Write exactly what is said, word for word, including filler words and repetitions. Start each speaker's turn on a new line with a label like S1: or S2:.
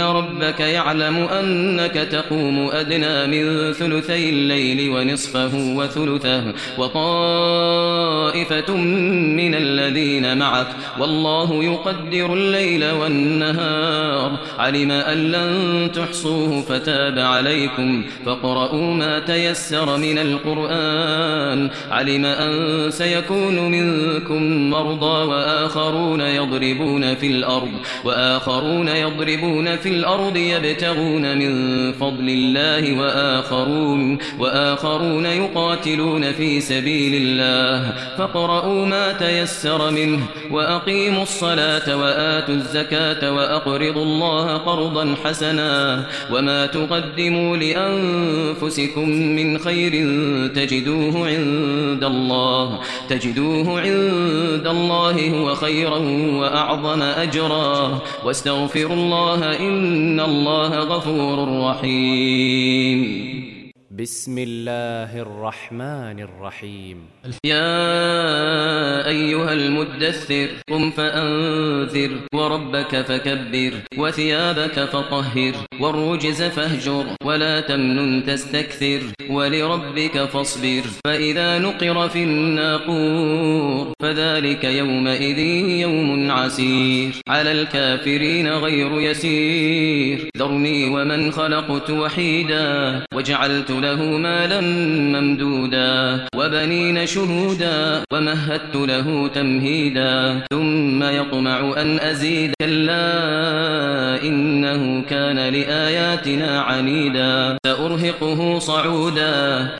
S1: ربك يعلم أنك تقوم أدنى من ثلثي الليل ونصفه وثلثه وطائفة من الذين معك والله يقدر الليل والنهار علم أن لن تحصوه فتاب عليكم فاقرؤوا ما تيسر من القرآن علم أن سيكون منكم مرضى وآخرون يضربون في الأرض وآخرون يضربون في الأرض يبتغون من فضل الله وآخرون وآخرون يقاتلون في سبيل الله فاقرؤوا ما تيسر منه وأقيموا الصلاة وآتوا الزكاة وأقرضوا الله قرضا حسنا وما تقدموا لأنفسكم من خير تجدوه عند الله تجدوه عند الله هو خيرا وأعظم أجرا واستغفروا الله إن الله غفور رحيم.
S2: بسم الله الرحمن الرحيم.
S1: يا أيها المدثر قم فأنذر وربك فكبر وثيابك فطهر والرجز فاهجر ولا تمنن تستكثر ولربك فاصبر فإذا نقر في الناقور فذلك يومئذ يوم عسير على الكافرين غير يسير ذرني ومن خلقت وحيدا وجعلت له مالا ممدودا وبنين شهودا ومهدت له تمهيدا ثم يطمع أن أزيد كلا إنه كان لآياتنا عنيدا سأرهقه صعودا